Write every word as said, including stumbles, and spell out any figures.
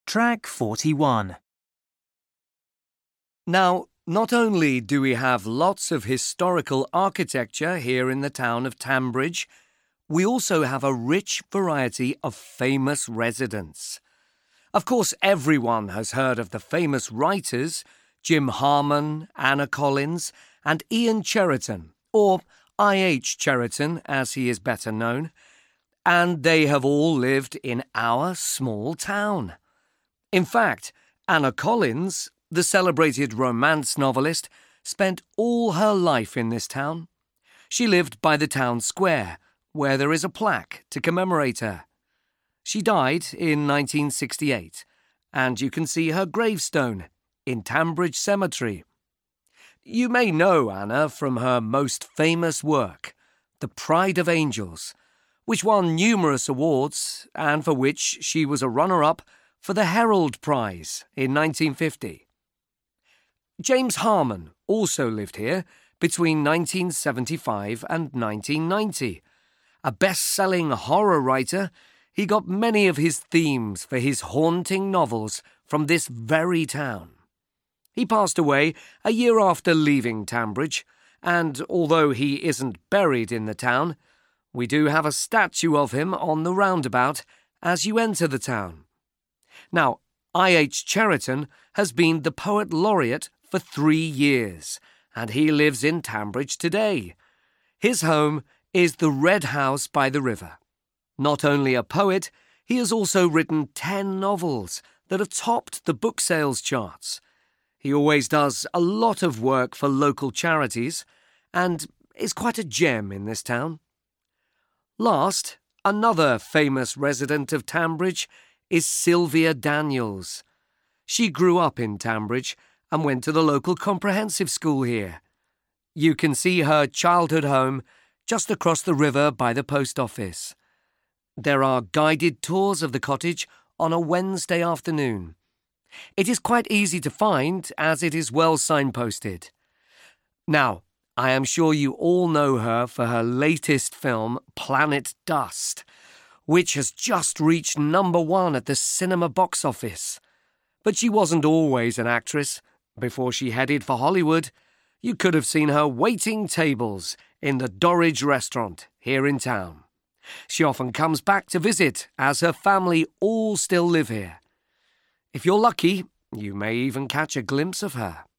Track forty-one. Now, not only do we have lots of historical architecture here in the town of Tambridge, we also have a rich variety of famous residents. Of course, everyone has heard of the famous writers Jim Harman, Anna Collins, and Ian Cheriton, or I H Cheriton as he is better known, and they have all lived in our small town. In fact, Anna Collins, the celebrated romance novelist, spent all her life in this town. She lived by the town square, where there is a plaque to commemorate her. She died in nineteen sixty-eight, and you can see her gravestone in Tambridge Cemetery. You may know Anna from her most famous work, The Pride of Angels, which won numerous awards and for which she was a runner-up for the Herald Prize in nineteen fifty. James Harman also lived here between nineteen seventy-five and nineteen ninety. A best-selling horror writer, he got many of his themes for his haunting novels from this very town. He passed away a year after leaving Tambridge, and although he isn't buried in the town, we do have a statue of him on the roundabout as you enter the town. Now, I H Cheriton has been the Poet Laureate for three years, and he lives in Tambridge today. His home is the Red House by the river. Not only a poet, he has also written ten novels that have topped the book sales charts. He always does a lot of work for local charities and is quite a gem in this town. Last, another famous resident of Tambridge is Sylvia Daniels. She grew up in Tambridge and went to the local comprehensive school here. You can see her childhood home just across the river by the post office. There are guided tours of the cottage on a Wednesday afternoon. It is quite easy to find as it is well signposted. Now, I am sure you all know her for her latest film, Planet Dust, which has just reached number one at the cinema box office. But she wasn't always an actress. Before she headed for Hollywood, you could have seen her waiting tables in the Dorridge restaurant here in town. She often comes back to visit as her family all still live here. If you're lucky, you may even catch a glimpse of her.